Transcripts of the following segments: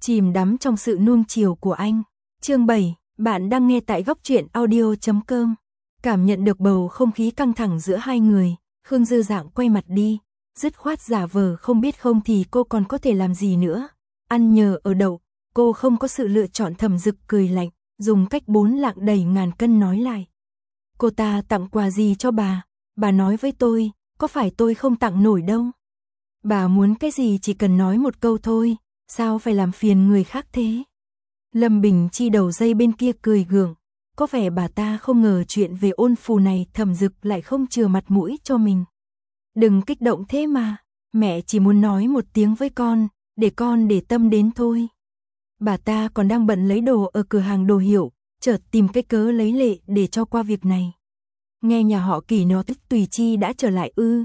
chìm đắm trong sự nuông chiều của anh. Chương 7, bạn đang nghe tại góc truyện audio.com. Cảm nhận được bầu không khí căng thẳng giữa hai người, Khương Dư Dạng quay mặt đi, dứt khoát giả vờ không biết không thì cô còn có thể làm gì nữa. Ăn nhờ ở đậu, cô không có sự lựa chọn. Thẩm Dực cười lạnh, dùng cách 4 lạng đầy ngàn cân nói lại. Cô ta tặng quà gì cho bà nói với tôi, có phải tôi không tặng nổi đâu. Bà muốn cái gì chỉ cần nói một câu thôi, sao phải làm phiền người khác thế. Lâm Bình Chi đầu dây bên kia cười gượng, có vẻ bà ta không ngờ chuyện về ôn phù này Thẩm Dực lại không chừa mặt mũi cho mình. Đừng kích động thế mà, mẹ chỉ muốn nói một tiếng với con để tâm đến thôi. Bà ta còn đang bận lấy đồ ở cửa hàng đồ hiệu, chợt tìm cái cớ lấy lệ để cho qua việc này. Nghe nhà họ Kỳ nói Tùy Chi đã trở lại ư?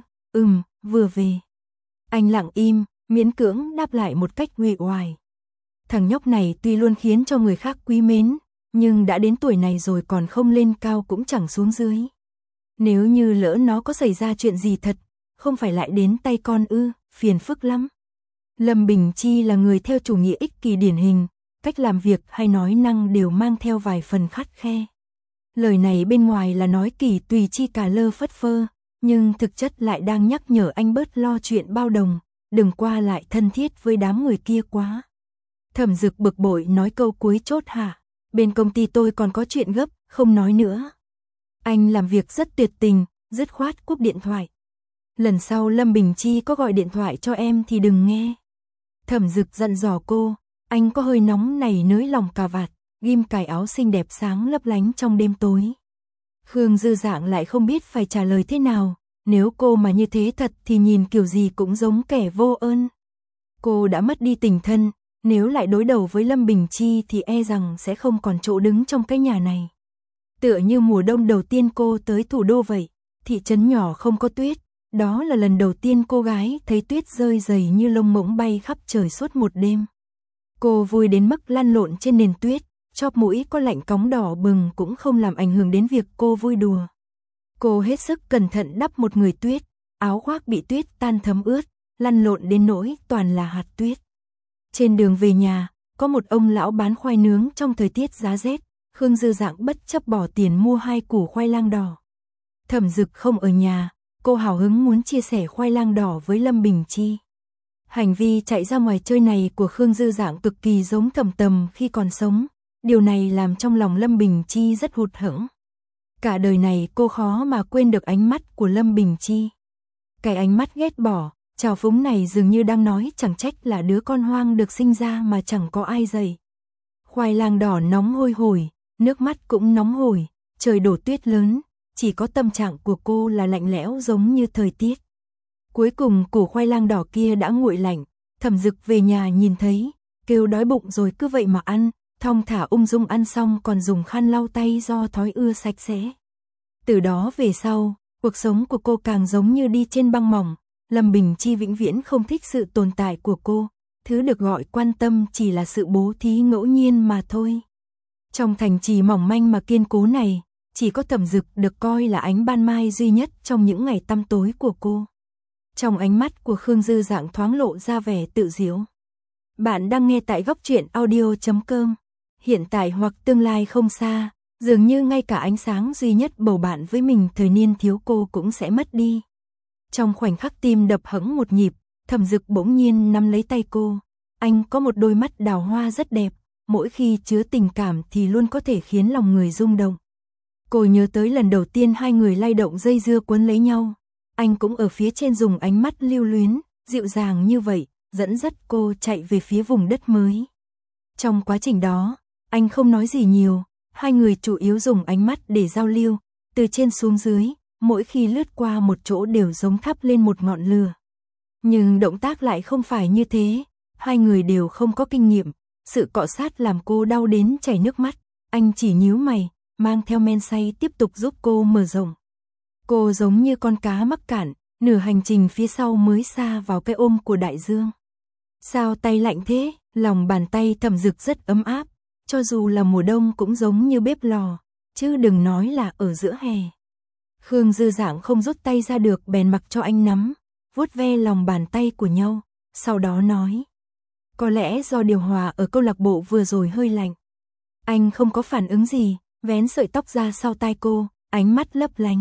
Vừa về. Anh lặng im, miễn cưỡng đáp lại một cách uể oải. Thằng nhóc này tuy luôn khiến cho người khác quý mến, nhưng đã đến tuổi này rồi còn không lên cao cũng chẳng xuống dưới. Nếu như lỡ nó có xảy ra chuyện gì thật, không phải lại đến tay con ư, phiền phức lắm. Lâm Bình Chi là người theo chủ nghĩa ích kỷ điển hình, cách làm việc hay nói năng đều mang theo vài phần khắt khe. Lời này bên ngoài là nói Kỳ Tùy Chi cả lơ phất phơ, nhưng thực chất lại đang nhắc nhở anh bớt lo chuyện bao đồng, đừng qua lại thân thiết với đám người kia quá. Thẩm Dực bực bội nói câu cuối chốt hả, bên công ty tôi còn có chuyện gấp, không nói nữa. Anh làm việc rất tuyệt tình, dứt khoát cúp điện thoại. Lần sau Lâm Bình Chi có gọi điện thoại cho em thì đừng nghe. Thẩm Dực dặn dò cô, anh có hơi nóng nảy nới lòng cà vạt, ghim cài áo xinh đẹp sáng lấp lánh trong đêm tối. Khương Dư Dạng lại không biết phải trả lời thế nào, nếu cô mà như thế thật thì nhìn kiểu gì cũng giống kẻ vô ơn. Cô đã mất đi tình thân, nếu lại đối đầu với Lâm Bình Chi thì e rằng sẽ không còn chỗ đứng trong cái nhà này. Tựa như mùa đông đầu tiên cô tới thủ đô vậy, thị trấn nhỏ không có tuyết, đó là lần đầu tiên cô gái thấy tuyết rơi dày như lông mỗng bay khắp trời suốt một đêm. Cô vui đến mức lăn lộn trên nền tuyết, chóp mũi có lạnh cóng đỏ bừng cũng không làm ảnh hưởng đến việc cô vui đùa. Cô hết sức cẩn thận đắp một người tuyết, áo khoác bị tuyết tan thấm ướt, lăn lộn đến nỗi toàn là hạt tuyết. Trên đường về nhà, có một ông lão bán khoai nướng trong thời tiết giá rét, Khương Dư Dạng bất chấp bỏ tiền mua 2 củ khoai lang đỏ. Thẩm Dực không ở nhà, cô hào hứng muốn chia sẻ khoai lang đỏ với Lâm Bình Chi. Hành vi chạy ra ngoài chơi này của Khương Dư Dạng cực kỳ giống Thẩm Tầm khi còn sống, điều này làm trong lòng Lâm Bình Chi rất hụt hẫng. Cả đời này cô khó mà quên được ánh mắt của Lâm Bình Chi. Cái ánh mắt ghét bỏ, trào phúng này dường như đang nói chẳng trách là đứa con hoang được sinh ra mà chẳng có ai dạy. Khoai lang đỏ nóng hôi hổi, nước mắt cũng nóng hổi, trời đổ tuyết lớn, chỉ có tâm trạng của cô là lạnh lẽo giống như thời tiết. Cuối cùng củ khoai lang đỏ kia đã nguội lạnh, Thẩm Dực về nhà nhìn thấy, kêu đói bụng rồi cứ vậy mà ăn, thong thả ung dung ăn xong còn dùng khăn lau tay do thói ưa sạch sẽ. Từ đó về sau, cuộc sống của cô càng giống như đi trên băng mỏng, Lâm Bình Chi vĩnh viễn không thích sự tồn tại của cô, thứ được gọi quan tâm chỉ là sự bố thí ngẫu nhiên mà thôi. Trong thành trì mỏng manh mà kiên cố này, chỉ có Thẩm Dực được coi là ánh ban mai duy nhất trong những ngày tăm tối của cô. Trong ánh mắt của Khương Dư Dạng thoáng lộ ra vẻ tự giễu. Bạn đang nghe tại góc truyện audio.com. Hiện tại hoặc tương lai không xa, dường như ngay cả ánh sáng duy nhất bầu bạn với mình thời niên thiếu cô cũng sẽ mất đi. Trong khoảnh khắc tim đập hẫng một nhịp, Thẩm Dực bỗng nhiên nắm lấy tay cô. Anh có một đôi mắt đào hoa rất đẹp, mỗi khi chứa tình cảm thì luôn có thể khiến lòng người rung động. Cô nhớ tới lần đầu tiên hai người lay động dây dưa quấn lấy nhau. Anh cũng ở phía trên dùng ánh mắt lưu luyến, dịu dàng như vậy, dẫn dắt cô chạy về phía vùng đất mới. Trong quá trình đó, anh không nói gì nhiều, hai người chủ yếu dùng ánh mắt để giao lưu, từ trên xuống dưới, mỗi khi lướt qua một chỗ đều giống thắp lên một ngọn lửa. Nhưng động tác lại không phải như thế, hai người đều không có kinh nghiệm, sự cọ sát làm cô đau đến chảy nước mắt, anh chỉ nhíu mày, mang theo men say tiếp tục giúp cô mở rộng. Cô giống như con cá mắc cạn, nửa hành trình phía sau mới xa vào cái ôm của đại dương. Sao tay lạnh thế? Lòng bàn tay Thẩm Dực rất ấm áp, cho dù là mùa đông cũng giống như bếp lò, chứ đừng nói là ở giữa hè. Khương Dư Dạng không rút tay ra được bèn mặc cho anh nắm, vuốt ve lòng bàn tay của nhau, sau đó nói. Có lẽ do điều hòa ở câu lạc bộ vừa rồi hơi lạnh. Anh không có phản ứng gì, vén sợi tóc ra sau tai cô, ánh mắt lấp lánh.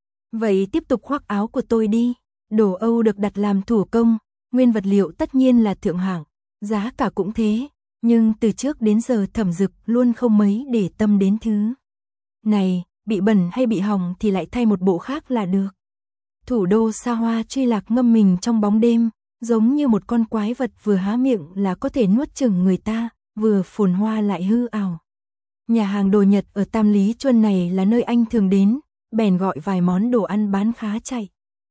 Vậy tiếp tục khoác áo của tôi đi. Đồ Âu được đặt làm thủ công, nguyên vật liệu tất nhiên là thượng hạng, giá cả cũng thế, nhưng từ trước đến giờ Thẩm Dực luôn không mấy để tâm đến thứ này, bị bẩn hay bị hỏng thì lại thay một bộ khác là được. Thủ đô xa hoa truy lạc ngâm mình trong bóng đêm, giống như một con quái vật vừa há miệng là có thể nuốt chửng người ta, vừa phồn hoa lại hư ảo. Nhà hàng đồ Nhật ở Tam Lý Chuân này là nơi anh thường đến, bèn gọi vài món đồ ăn bán khá chạy.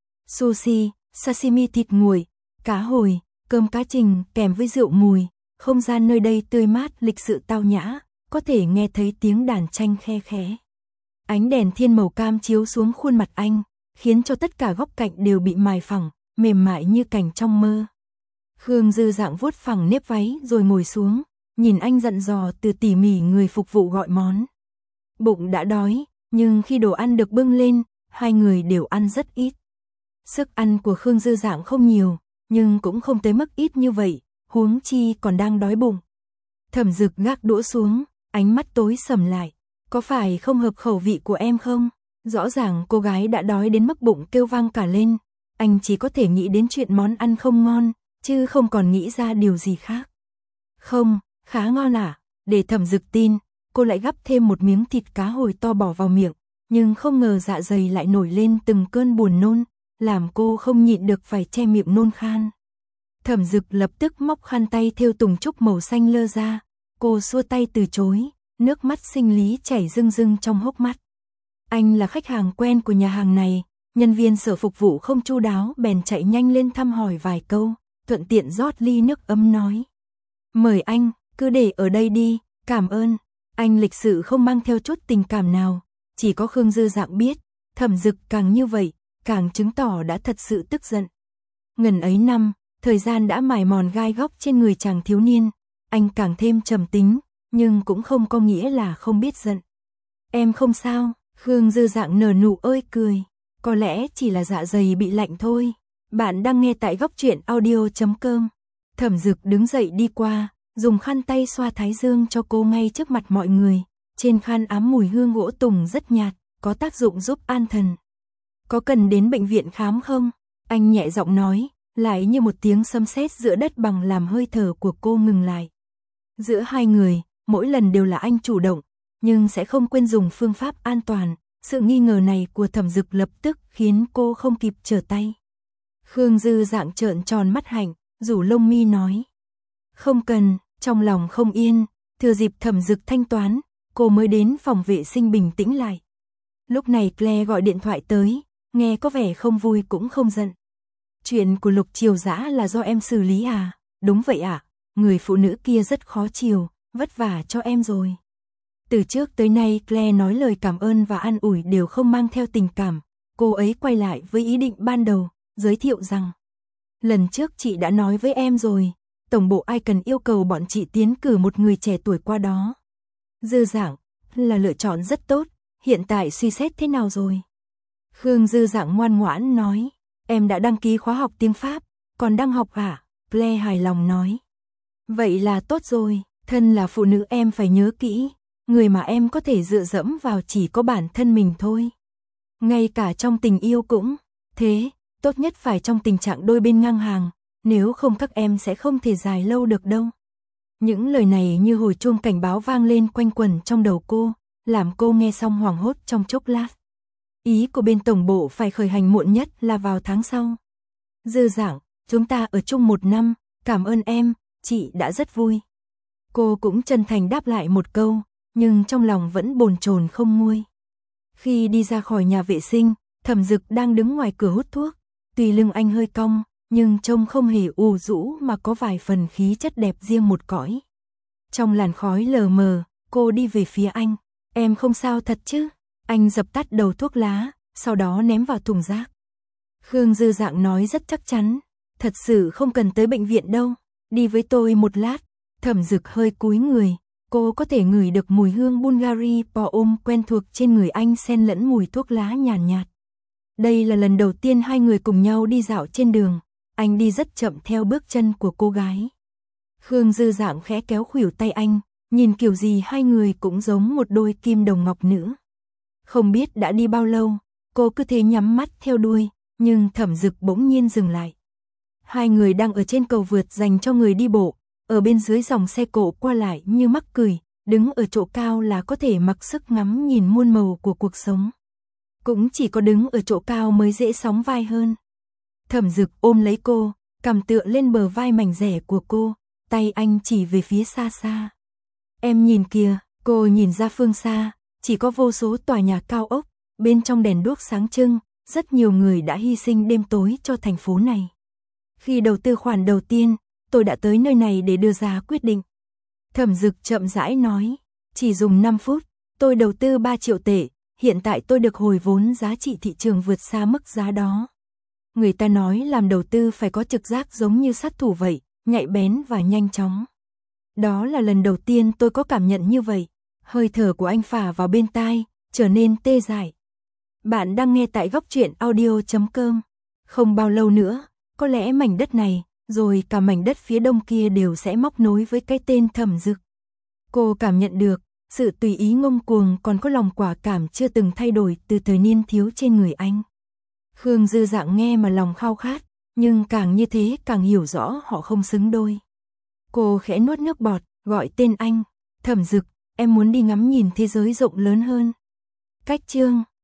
Sushi, sashimi thịt nguội, cá hồi, cơm cá trình kèm với rượu mùi, không gian nơi đây tươi mát lịch sự tao nhã, có thể nghe thấy tiếng đàn tranh khe khẽ. Ánh đèn thiên màu cam chiếu xuống khuôn mặt anh, khiến cho tất cả góc cạnh đều bị mài phẳng, mềm mại như cảnh trong mơ. Khương Dư Dạng vuốt phẳng nếp váy rồi ngồi xuống, nhìn anh dặn dò từ tỉ mỉ người phục vụ gọi món. Bụng đã đói, nhưng khi đồ ăn được bưng lên, hai người đều ăn rất ít. Sức ăn của Khương Dư Dạng không nhiều, nhưng cũng không tới mức ít như vậy, huống chi còn đang đói bụng. Thẩm Dực gác đũa xuống, ánh mắt tối sầm lại. Có phải không hợp khẩu vị của em không? Rõ ràng cô gái đã đói đến mức bụng kêu vang cả lên. Anh chỉ có thể nghĩ đến chuyện món ăn không ngon, chứ không còn nghĩ ra điều gì khác. Không, khá ngon à? Để Thẩm Dực tin, cô lại gắp thêm một miếng thịt cá hồi to bỏ vào miệng, nhưng không ngờ dạ dày lại nổi lên từng cơn buồn nôn, làm cô không nhịn được phải che miệng nôn khan. Thẩm Dực lập tức móc khăn tay thêu tùng trúc màu xanh lơ ra, cô xua tay từ chối, nước mắt sinh lý chảy rưng rưng trong hốc mắt. Anh là khách hàng quen của nhà hàng này, nhân viên sở phục vụ không chu đáo bèn chạy nhanh lên thăm hỏi vài câu, thuận tiện rót ly nước ấm nói. Mời anh, cứ để ở đây đi, cảm ơn. Anh lịch sự không mang theo chút tình cảm nào, chỉ có Khương Dư Dạng biết, Thẩm Dực càng như vậy, càng chứng tỏ đã thật sự tức giận. Ngần ấy năm, thời gian đã mài mòn gai góc trên người chàng thiếu niên, anh càng thêm trầm tính, nhưng cũng không có nghĩa là không biết giận. Em không sao, Khương Dư Dạng nở nụ ơi cười, có lẽ chỉ là dạ dày bị lạnh thôi. Bạn đang nghe tại góc truyện audio.com. Thẩm Dực đứng dậy đi qua, dùng khăn tay xoa thái dương cho cô ngay trước mặt mọi người, trên khăn ám mùi hương gỗ tùng rất nhạt, có tác dụng giúp an thần. Có cần đến bệnh viện khám không? Anh nhẹ giọng nói, lại như một tiếng sấm sét giữa đất bằng làm hơi thở của cô ngừng lại. Giữa hai người, mỗi lần đều là anh chủ động, nhưng sẽ không quên dùng phương pháp an toàn. Sự nghi ngờ này của Thẩm Dực lập tức khiến cô không kịp trở tay. Khương Dư Dạng trợn tròn mắt hạnh, rủ lông mi nói. Không cần, trong lòng không yên, thừa dịp Thẩm Dực thanh toán, cô mới đến phòng vệ sinh bình tĩnh lại. Lúc này Claire gọi điện thoại tới, nghe có vẻ không vui cũng không giận. Chuyện của Lục Triều Dã là do em xử lý à? Đúng vậy ạ, người phụ nữ kia rất khó chiều, vất vả cho em rồi. Từ trước tới nay Claire nói lời cảm ơn và an ủi đều không mang theo tình cảm, cô ấy quay lại với ý định ban đầu, giới thiệu rằng lần trước chị đã nói với em rồi, tổng bộ ai cần yêu cầu bọn chị tiến cử một người trẻ tuổi qua đó. Dư Dạng, là lựa chọn rất tốt, hiện tại suy xét thế nào rồi? Khương Dư Dạng ngoan ngoãn nói, em đã đăng ký khóa học tiếng Pháp, còn đang học à? Claire hài lòng nói. Vậy là tốt rồi, thân là phụ nữ em phải nhớ kỹ, người mà em có thể dựa dẫm vào chỉ có bản thân mình thôi. Ngay cả trong tình yêu cũng thế, tốt nhất phải trong tình trạng đôi bên ngang hàng, nếu không các em sẽ không thể dài lâu được đâu. Những lời này như hồi chuông cảnh báo vang lên quanh quẩn trong đầu cô, làm cô nghe xong hoảng hốt trong chốc lát. Ý của bên tổng bộ phải khởi hành muộn nhất là vào tháng sau. Dư Dạng, chúng ta ở chung 1 năm, cảm ơn em, chị đã rất vui. Cô cũng chân thành đáp lại một câu, nhưng trong lòng vẫn bồn chồn không nguôi. Khi đi ra khỏi nhà vệ sinh, Thẩm Dực đang đứng ngoài cửa hút thuốc, tuy lưng anh hơi cong, nhưng trông không hề ù rũ mà có vài phần khí chất đẹp riêng một cõi. Trong làn khói lờ mờ, cô đi về phía anh, em không sao thật chứ? Anh dập tắt đầu thuốc lá, sau đó ném vào thùng rác. Khương Dư Dạng nói rất chắc chắn, thật sự không cần tới bệnh viện đâu, đi với tôi một lát. Thẩm Dực hơi cúi người, cô có thể ngửi được mùi hương Bulgari Poum quen thuộc trên người anh xen lẫn mùi thuốc lá nhàn nhạt. Đây là lần đầu tiên hai người cùng nhau đi dạo trên đường, anh đi rất chậm theo bước chân của cô gái. Khương Dư Dạng khẽ kéo khuỷu tay anh, nhìn kiểu gì hai người cũng giống một đôi kim đồng ngọc nữ. Không biết đã đi bao lâu, cô cứ thế nhắm mắt theo đuôi, nhưng Thẩm Dực bỗng nhiên dừng lại. Hai người đang ở trên cầu vượt dành cho người đi bộ, ở bên dưới dòng xe cộ qua lại như mắc cười, đứng ở chỗ cao là có thể mặc sức ngắm nhìn muôn màu của cuộc sống. Cũng chỉ có đứng ở chỗ cao mới dễ sóng vai hơn. Thẩm Dực ôm lấy cô, cằm tựa lên bờ vai mảnh dẻ của cô, tay anh chỉ về phía xa xa. Em nhìn kìa, cô nhìn ra phương xa, chỉ có vô số tòa nhà cao ốc, bên trong đèn đuốc sáng trưng, rất nhiều người đã hy sinh đêm tối cho thành phố này. Khi đầu tư khoản đầu tiên, tôi đã tới nơi này để đưa ra quyết định. Thẩm Dực chậm rãi nói, chỉ dùng 5 phút, tôi đầu tư 3 triệu tệ, hiện tại tôi được hồi vốn giá trị thị trường vượt xa mức giá đó. Người ta nói làm đầu tư phải có trực giác giống như sát thủ vậy, nhạy bén và nhanh chóng. Đó là lần đầu tiên tôi có cảm nhận như vậy. Hơi thở của anh phả vào bên tai, trở nên tê dại. Bạn đang nghe tại góc truyện audio.com. Không bao lâu nữa, có lẽ mảnh đất này, rồi cả mảnh đất phía đông kia đều sẽ móc nối với cái tên Thẩm Dực. Cô cảm nhận được, sự tùy ý ngông cuồng còn có lòng quả cảm chưa từng thay đổi từ thời niên thiếu trên người anh. Khương Dư Dạng nghe mà lòng khao khát, nhưng càng như thế càng hiểu rõ họ không xứng đôi. Cô khẽ nuốt nước bọt, gọi tên anh, Thẩm Dực, em muốn đi ngắm nhìn thế giới rộng lớn hơn. Cách chương